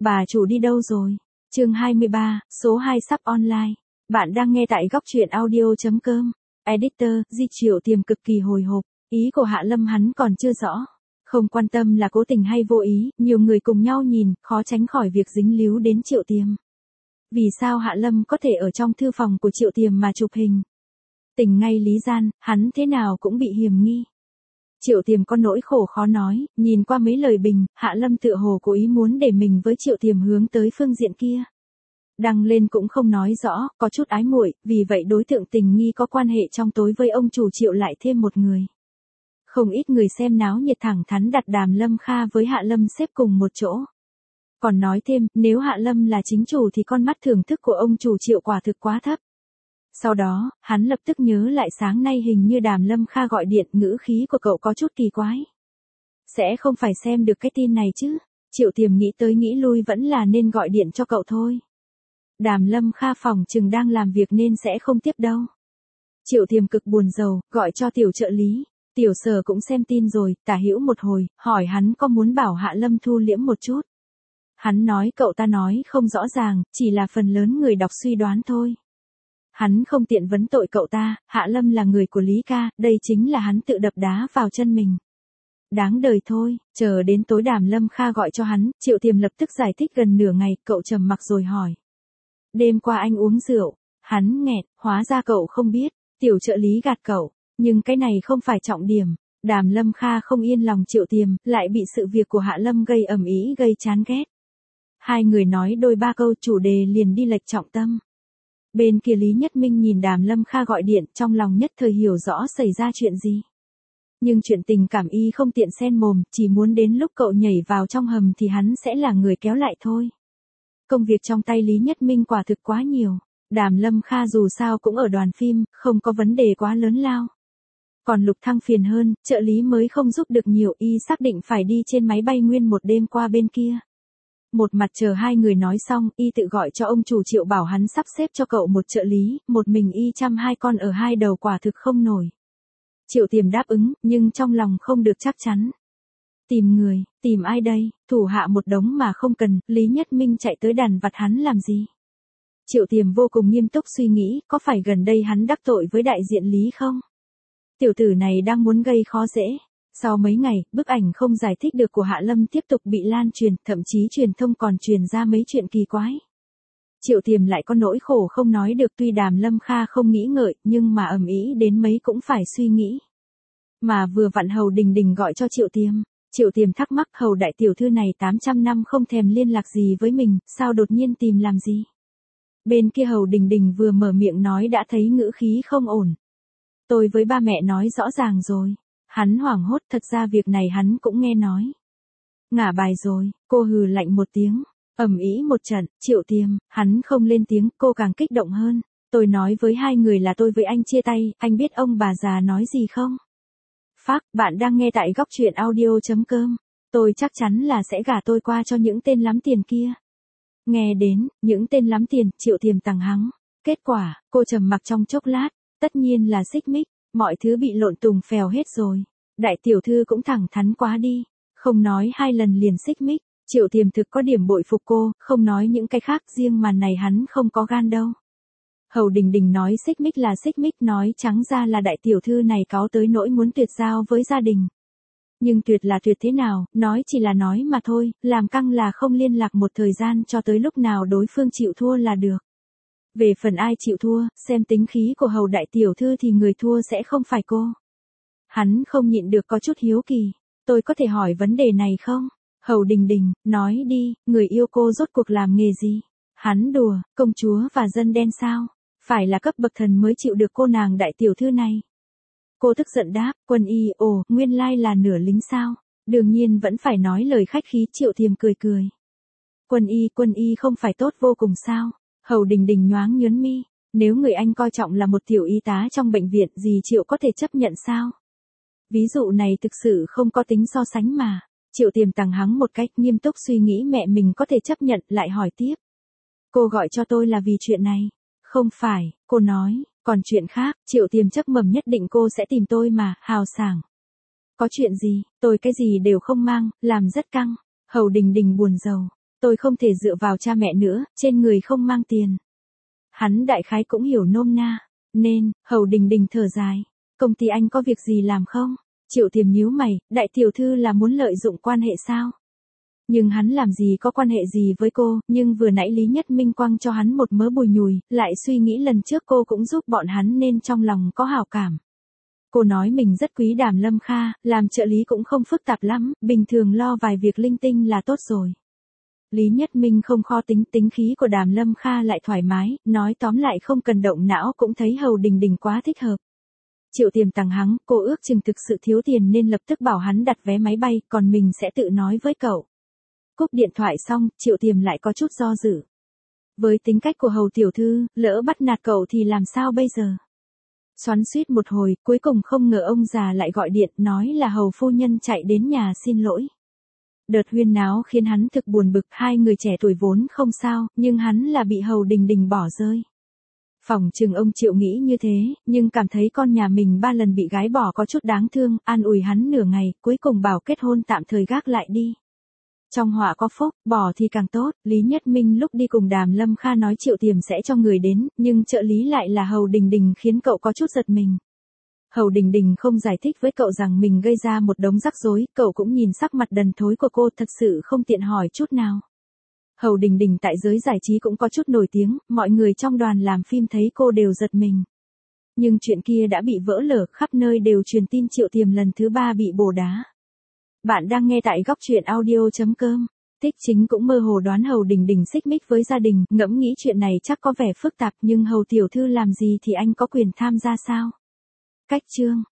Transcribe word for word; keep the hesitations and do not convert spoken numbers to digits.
Bà chủ đi đâu rồi? Chương hai mươi ba, số hai sắp online. Bạn đang nghe tại góc truyện audio.com. Editor, Di Triệu Tiềm cực kỳ hồi hộp, ý của Hạ Lâm hắn còn chưa rõ. Không quan tâm là cố tình hay vô ý, nhiều người cùng nhau nhìn, khó tránh khỏi việc dính líu đến Triệu Tiềm. Vì sao Hạ Lâm có thể ở trong thư phòng của Triệu Tiềm mà chụp hình? Tình ngay lý gian, hắn thế nào cũng bị hiềm nghi. Triệu Tiềm có nỗi khổ khó nói, nhìn qua mấy lời bình, Hạ Lâm tựa hồ cố ý muốn để mình với Triệu Tiềm hướng tới phương diện kia. Đăng lên cũng không nói rõ, có chút ái muội, vì vậy đối tượng tình nghi có quan hệ trong tối với ông chủ Triệu lại thêm một người. Không ít người xem náo nhiệt thẳng thắn đặt Đàm Lâm Kha với Hạ Lâm xếp cùng một chỗ. Còn nói thêm, nếu Hạ Lâm là chính chủ thì con mắt thưởng thức của ông chủ Triệu quả thực quá thấp. Sau đó, hắn lập tức nhớ lại sáng nay hình như Đàm Lâm Kha gọi điện, ngữ khí của cậu có chút kỳ quái. Sẽ không phải xem được cái tin này chứ? Triệu Tiềm nghĩ tới nghĩ lui vẫn là nên gọi điện cho cậu thôi. Đàm Lâm Kha phòng chừng đang làm việc nên sẽ không tiếp đâu. Triệu Tiềm cực buồn rầu, gọi cho tiểu trợ lý. Tiểu Sở cũng xem tin rồi, tả hữu một hồi, hỏi hắn có muốn bảo Hạ Lâm thu liễm một chút. Hắn nói cậu ta nói không rõ ràng, chỉ là phần lớn người đọc suy đoán thôi. Hắn không tiện vấn tội cậu ta, Hạ Lâm là người của Lý Ca, đây chính là hắn tự đập đá vào chân mình. Đáng đời thôi, chờ đến tối Đàm Lâm Kha gọi cho hắn, Triệu Tiềm lập tức giải thích gần nửa ngày, cậu trầm mặc rồi hỏi. Đêm qua anh uống rượu, hắn nghẹt, hóa ra cậu không biết, tiểu trợ lý gạt cậu, nhưng cái này không phải trọng điểm. Đàm Lâm Kha không yên lòng Triệu Tiềm, lại bị sự việc của Hạ Lâm gây ầm ĩ gây chán ghét. Hai người nói đôi ba câu chủ đề liền đi lệch trọng tâm. Bên kia Lý Nhất Minh nhìn Đàm Lâm Kha gọi điện, trong lòng nhất thời hiểu rõ xảy ra chuyện gì. Nhưng chuyện tình cảm y không tiện xen mồm, chỉ muốn đến lúc cậu nhảy vào trong hầm thì hắn sẽ là người kéo lại thôi. Công việc trong tay Lý Nhất Minh quả thực quá nhiều. Đàm Lâm Kha dù sao cũng ở đoàn phim, không có vấn đề quá lớn lao. Còn Lục Thăng phiền hơn, trợ lý mới không giúp được nhiều, y xác định phải đi trên máy bay nguyên một đêm qua bên kia. Một mặt chờ hai người nói xong, y tự gọi cho ông chủ Triệu bảo hắn sắp xếp cho cậu một trợ lý, một mình y chăm hai con ở hai đầu quả thực không nổi. Triệu Tiềm đáp ứng, nhưng trong lòng không được chắc chắn. Tìm người, tìm ai đây, thủ hạ một đống mà không cần, Lý Nhất Minh chạy tới đàn vặt hắn làm gì? Triệu Tiềm vô cùng nghiêm túc suy nghĩ, có phải gần đây hắn đắc tội với đại diện Lý không? Tiểu tử này đang muốn gây khó dễ. Sau mấy ngày, bức ảnh không giải thích được của Hạ Lâm tiếp tục bị lan truyền, thậm chí truyền thông còn truyền ra mấy chuyện kỳ quái. Triệu Tiềm lại có nỗi khổ không nói được, tuy Đàm Lâm Kha không nghĩ ngợi, nhưng mà ầm ĩ đến mấy cũng phải suy nghĩ. Mà vừa vặn Hầu Đình Đình gọi cho Triệu Tiềm. Triệu Tiềm thắc mắc, Hầu đại tiểu thư này tám trăm năm không thèm liên lạc gì với mình, sao đột nhiên tìm làm gì? Bên kia Hầu Đình Đình vừa mở miệng nói đã thấy ngữ khí không ổn. Tôi với ba mẹ nói rõ ràng rồi. Hắn hoảng hốt, thật ra việc này hắn cũng nghe nói. Ngả bài rồi, cô hừ lạnh một tiếng, ầm ĩ một trận, Triệu Tiềm, hắn không lên tiếng, cô càng kích động hơn. Tôi nói với hai người là tôi với anh chia tay, anh biết ông bà già nói gì không? Phác, bạn đang nghe tại góc truyện audio.com. Tôi chắc chắn là sẽ gả tôi qua cho những tên lắm tiền kia. Nghe đến, những tên lắm tiền, Triệu Tiềm tằng hắng. Kết quả, cô trầm mặc trong chốc lát, tất nhiên là xích mích. Mọi thứ bị lộn tùng phèo hết rồi. Đại tiểu thư cũng thẳng thắn quá đi. Không nói hai lần liền xích mích. Triệu Tiềm thực có điểm bội phục cô, không nói những cái khác, riêng màn này hắn không có gan đâu. Hầu Đình Đình nói xích mích là xích mích, nói trắng ra là đại tiểu thư này cáu tới nỗi muốn tuyệt giao với gia đình. Nhưng tuyệt là tuyệt thế nào, nói chỉ là nói mà thôi, làm căng là không liên lạc một thời gian cho tới lúc nào đối phương chịu thua là được. Về phần ai chịu thua, xem tính khí của Hầu đại tiểu thư thì người thua sẽ không phải cô. Hắn không nhịn được có chút hiếu kỳ. Tôi có thể hỏi vấn đề này không? Hầu Đình Đình, nói đi, người yêu cô rốt cuộc làm nghề gì? Hắn đùa, công chúa và dân đen sao? Phải là cấp bậc thần mới chịu được cô nàng đại tiểu thư này. Cô tức giận đáp, Quân Y, ồ, nguyên lai là nửa lính sao? Đương nhiên vẫn phải nói lời khách khí. Triệu Tiềm cười cười. Quân Y, Quân Y không phải tốt vô cùng sao? Hầu Đình Đình nhoáng nhớn mi, nếu người anh coi trọng là một tiểu y tá trong bệnh viện, gì Triệu có thể chấp nhận sao? Ví dụ này thực sự không có tính so sánh mà. Triệu Tiềm tằng hắng một cách, nghiêm túc suy nghĩ mẹ mình có thể chấp nhận, lại hỏi tiếp. Cô gọi cho tôi là vì chuyện này. Không phải, cô nói, còn chuyện khác. Triệu Tiềm chắc mầm nhất định cô sẽ tìm tôi mà, hào sảng. Có chuyện gì, tôi cái gì đều không mang, làm rất căng. Hầu Đình Đình buồn rầu. Tôi không thể dựa vào cha mẹ nữa, trên người không mang tiền. Hắn đại khái cũng hiểu nôm na. Nên, Hầu Đình Đình thở dài. Công ty anh có việc gì làm không? Triệu Tiềm nhíu mày, đại tiểu thư là muốn lợi dụng quan hệ sao? Nhưng hắn làm gì có quan hệ gì với cô, nhưng vừa nãy Lý Nhất Minh quăng cho hắn một mớ bùi nhùi, lại suy nghĩ lần trước cô cũng giúp bọn hắn nên trong lòng có hảo cảm. Cô nói mình rất quý Đàm Lâm Kha, làm trợ lý cũng không phức tạp lắm, bình thường lo vài việc linh tinh là tốt rồi. Lý Nhất Minh không kho tính tính khí của Đàm Lâm Kha lại thoải mái, nói tóm lại không cần động não cũng thấy Hầu Đình Đình quá thích hợp. Triệu Tiềm tằng hắng, cô ước chừng thực sự thiếu tiền nên lập tức bảo hắn đặt vé máy bay, còn mình sẽ tự nói với cậu. Cúp điện thoại xong, Triệu Tiềm lại có chút do dự. Với tính cách của Hầu tiểu thư, lỡ bắt nạt cậu thì làm sao bây giờ? Xoắn xuýt một hồi, cuối cùng không ngờ ông già lại gọi điện nói là Hầu phu nhân chạy đến nhà xin lỗi. Đợt huyên náo khiến hắn thực buồn bực, hai người trẻ tuổi vốn không sao, nhưng hắn là bị Hầu Đình Đình bỏ rơi. Phỏng chừng ông Triệu nghĩ như thế, nhưng cảm thấy con nhà mình ba lần bị gái bỏ có chút đáng thương, an ủi hắn nửa ngày, cuối cùng bảo kết hôn tạm thời gác lại đi. Trong họa có phúc, bỏ thì càng tốt. Lý Nhất Minh lúc đi cùng Đàm Lâm Kha nói Triệu Tiềm sẽ cho người đến, nhưng trợ lý lại là Hầu Đình Đình khiến cậu có chút giật mình. Hầu Đình Đình không giải thích với cậu rằng mình gây ra một đống rắc rối, cậu cũng nhìn sắc mặt đần thối của cô thật sự không tiện hỏi chút nào. Hầu Đình Đình tại giới giải trí cũng có chút nổi tiếng, mọi người trong đoàn làm phim thấy cô đều giật mình. Nhưng chuyện kia đã bị vỡ lở, khắp nơi đều truyền tin Triệu Tiềm lần thứ ba bị bổ đá. Bạn đang nghe tại góc truyện audio chấm com. Thích Chính cũng mơ hồ đoán Hầu Đình Đình xích mích với gia đình, ngẫm nghĩ chuyện này chắc có vẻ phức tạp nhưng Hầu tiểu thư làm gì thì anh có quyền tham gia sao? Cách chương